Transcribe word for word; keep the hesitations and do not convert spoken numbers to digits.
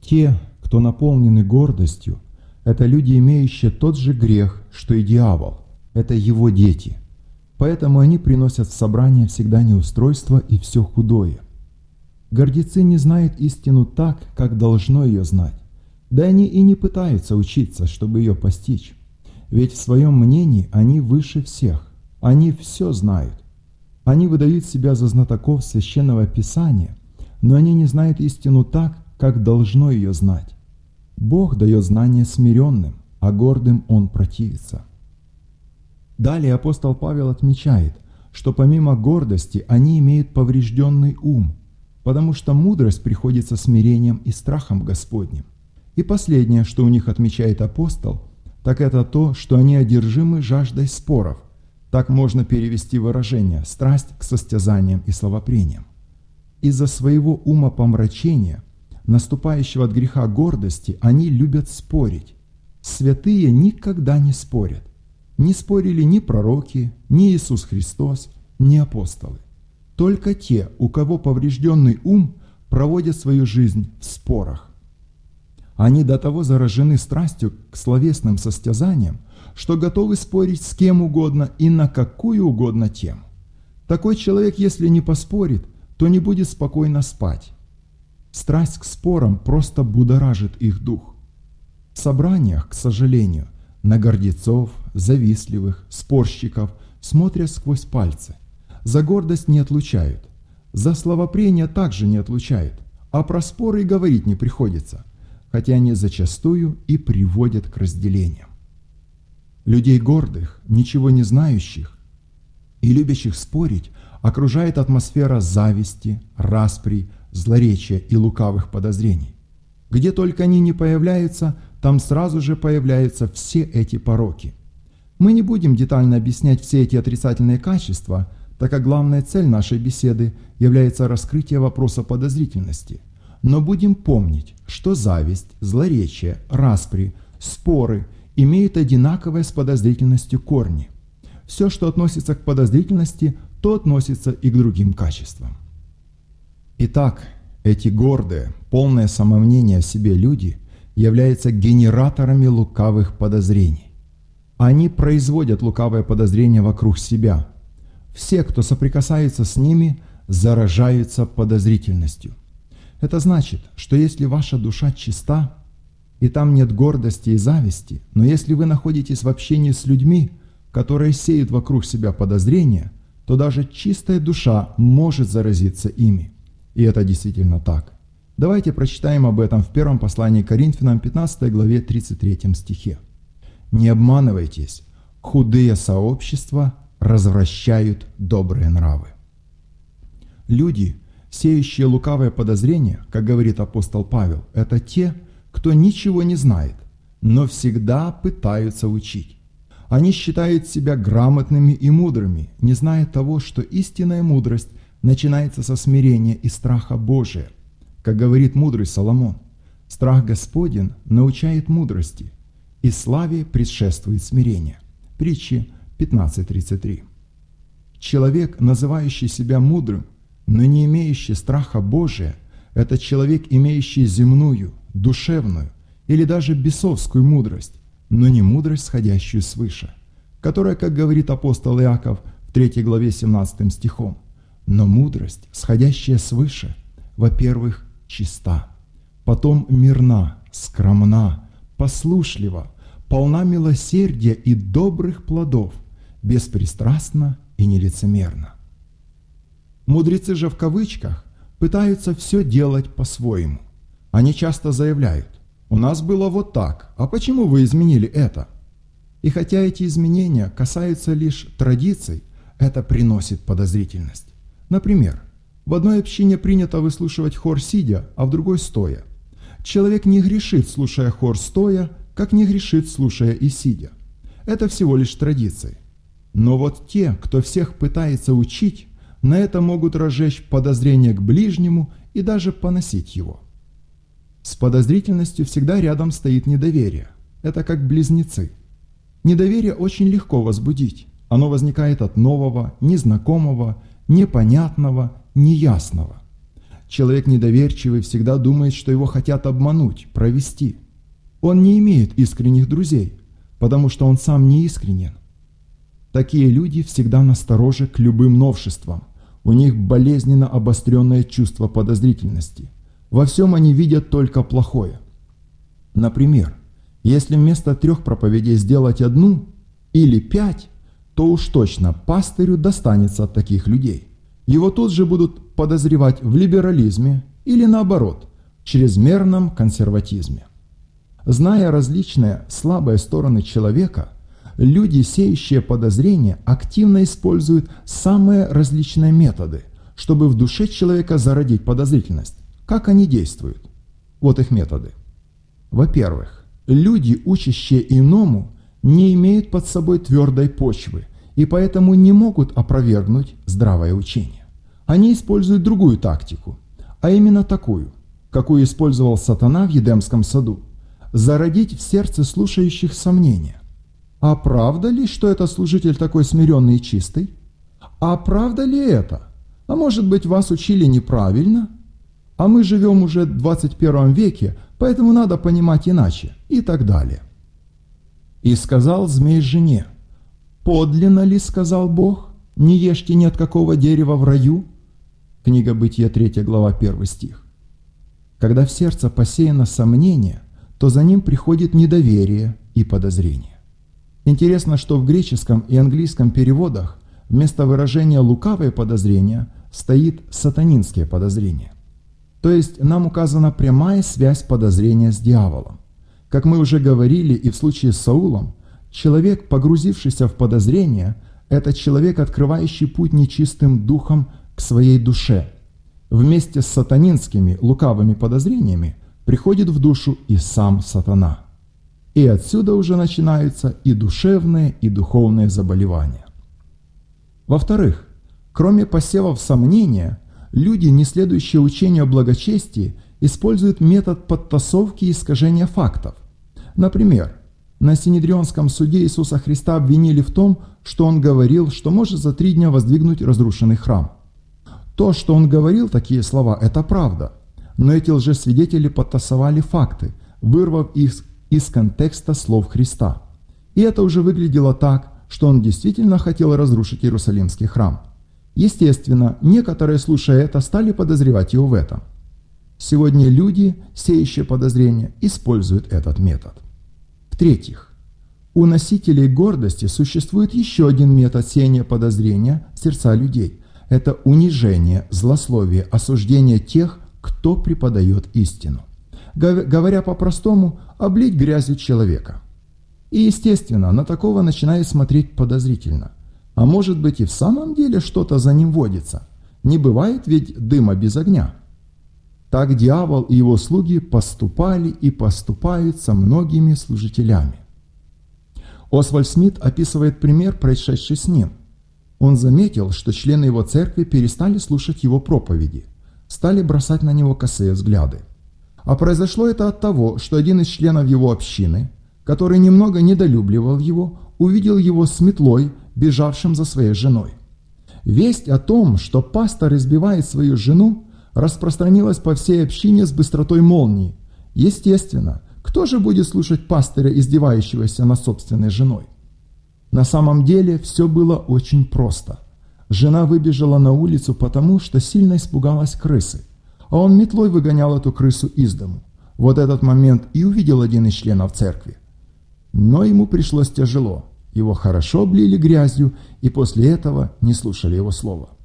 Те, кто наполнены гордостью, это люди, имеющие тот же грех, что и дьявол. Это его дети. Поэтому они приносят в собрание всегда неустройство и все худое. Гордецы не знают истину так, как должно ее знать. Да они и не пытаются учиться, чтобы ее постичь. Ведь в своем мнении они выше всех. Они все знают. Они выдают себя за знатоков Священного Писания, но они не знают истину так, как должно ее знать. Бог дает знание смиренным, а гордым Он противится. Далее апостол Павел отмечает, что помимо гордости они имеют поврежденный ум, потому что мудрость приходит со смирением и страхом Господним. И последнее, что у них отмечает апостол, так это то, что они одержимы жаждой споров. Так можно перевести выражение «страсть к состязаниям и словопрениям». Из-за своего умопомрачения, наступающего от греха гордости, они любят спорить. Святые никогда не спорят. Не спорили ни пророки, ни Иисус Христос, ни апостолы. Только те, у кого поврежденный ум, проводят свою жизнь в спорах. Они до того заражены страстью к словесным состязаниям, что готовы спорить с кем угодно и на какую угодно тему. Такой человек, если не поспорит, то не будет спокойно спать. Страсть к спорам просто будоражит их дух. В собраниях, к сожалению, на гордецов, завистливых, спорщиков смотрят сквозь пальцы. За гордость не отлучают, за словопрение также не отлучают, а про споры и говорить не приходится, хотя они зачастую и приводят к разделениям. Людей гордых, ничего не знающих и любящих спорить окружает атмосфера зависти, распри, злоречия и лукавых подозрений. Где только они не появляются, там сразу же появляются все эти пороки. Мы не будем детально объяснять все эти отрицательные качества, так как главная цель нашей беседы является раскрытие вопроса подозрительности. Но будем помнить, что зависть, злоречие, распри, споры имеют одинаковые с подозрительностью корни. Все, что относится к подозрительности, то относится и к другим качествам. Итак, эти гордые, полное самомнения о себе люди являются генераторами лукавых подозрений. Они производят лукавые подозрения вокруг себя. Все, кто соприкасается с ними, заражаются подозрительностью. Это значит, что если ваша душа чиста, и там нет гордости и зависти, но если вы находитесь в общении с людьми, которые сеют вокруг себя подозрения, то даже чистая душа может заразиться ими. И это действительно так. Давайте прочитаем об этом в первом послании к Коринфянам, пятнадцатой главе, тридцать третьем стихе. «Не обманывайтесь, худые сообщества развращают добрые нравы». Люди, сеющие лукавые подозрения, как говорит апостол Павел, это те, кто ничего не знает, но всегда пытаются учить. Они считают себя грамотными и мудрыми, не зная того, что истинная мудрость начинается со смирения и страха Божия. Как говорит мудрый Соломон, страх Господень научает мудрости, и славе предшествует смирение. Притчи пятнадцать тридцать три. Человек, называющий себя мудрым, но не имеющий страха Божия, это человек, имеющий земную, душевную или даже бесовскую мудрость, но не мудрость, сходящую свыше, которая, как говорит апостол Иаков в третьей главе семнадцатым стихом, но мудрость, сходящая свыше, во-первых, чиста, потом мирна, скромна, послушлива, полна милосердия и добрых плодов, беспристрастна и нелицемерна. Мудрецы же в кавычках пытаются все делать по-своему. Они часто заявляют: «У нас было вот так, а почему вы изменили это?» И хотя эти изменения касаются лишь традиций, это приносит подозрительность. Например, в одной общине принято выслушивать хор сидя, а в другой стоя. Человек не грешит, слушая хор стоя, как не грешит, слушая и сидя. Это всего лишь традиции. Но вот те, кто всех пытается учить, на это могут разжечь подозрение к ближнему и даже поносить его. С подозрительностью всегда рядом стоит недоверие. Это как близнецы. Недоверие очень легко возбудить. Оно возникает от нового, незнакомого, непонятного, неясного. Человек недоверчивый всегда думает, что его хотят обмануть, провести. Он не имеет искренних друзей, потому что он сам не искренен. Такие люди всегда настороже к любым новшествам. У них болезненно обостренное чувство подозрительности. Во всем они видят только плохое. Например, если вместо трех проповедей сделать одну или пять, то уж точно пастырю достанется от таких людей. Его тут же будут подозревать в либерализме или, наоборот, чрезмерном консерватизме. Зная различные слабые стороны человека, люди, сеющие подозрения, активно используют самые различные методы, чтобы в душе человека зародить подозрительность. Как они действуют? Вот их методы. Во-первых, люди, учащие иному, не имеют под собой твердой почвы и поэтому не могут опровергнуть здравое учение. Они используют другую тактику, а именно такую, какую использовал сатана в Едемском саду – зародить в сердце слушающих сомнения. А правда ли, что этот служитель такой смиренный и чистый? А правда ли это? А может быть, вас учили неправильно? А мы живем уже в двадцать первом веке, поэтому надо понимать иначе, и так далее. И сказал змей жене: «Подлинно ли, сказал Бог, не ешьте ни от какого дерева в раю?» Книга Бытия, третья глава, первый стих. Когда в сердце посеяно сомнение, то за ним приходит недоверие и подозрение. Интересно, что в греческом и английском переводах вместо выражения «лукавые подозрения» стоит «сатанинские подозрения». То есть нам указана прямая связь подозрения с дьяволом. Как мы уже говорили и в случае с Саулом, человек, погрузившийся в подозрение, это человек, открывающий путь нечистым духом к своей душе. Вместе с сатанинскими лукавыми подозрениями приходит в душу и сам сатана. И отсюда уже начинаются и душевные, и духовные заболевания. Во-вторых, кроме посевов сомнения, люди, не следующие учению о благочестии, используют метод подтасовки и искажения фактов. Например, на Синедрионском суде Иисуса Христа обвинили в том, что Он говорил, что может за три дня воздвигнуть разрушенный храм. То, что Он говорил такие слова, это правда, но эти лжесвидетели подтасовали факты, вырвав их из контекста слов Христа. И это уже выглядело так, что Он действительно хотел разрушить Иерусалимский храм. Естественно, некоторые, слушая это, стали подозревать Его в этом. Сегодня люди, сеющие подозрения, используют этот метод. В-третьих, у носителей гордости существует еще один метод сеяния подозрения в сердца людей. Это унижение, злословие, осуждение тех, кто преподает истину. Говоря по-простому, облить грязью человека. И, естественно, на такого начинают смотреть подозрительно. А может быть, и в самом деле что-то за ним водится. Не бывает ведь дыма без огня. Так дьявол и его слуги поступали и поступают со многими служителями. Освальд Смит описывает пример, происшедший с ним. Он заметил, что члены его церкви перестали слушать его проповеди, стали бросать на него косые взгляды. А произошло это от того, что один из членов его общины, который немного недолюбливал его, увидел его с метлой, бежавшим за своей женой. Весть о том, что пастор избивает свою жену, распространилась по всей общине с быстротой молнии. Естественно, кто же будет слушать пастыря, издевающегося над собственной женой? На самом деле все было очень просто. Жена выбежала на улицу потому, что сильно испугалась крысы, а он метлой выгонял эту крысу из дому. Вот этот момент и увидел один из членов церкви. Но ему пришлось тяжело. Его хорошо облили грязью, и после этого не слушали его слова.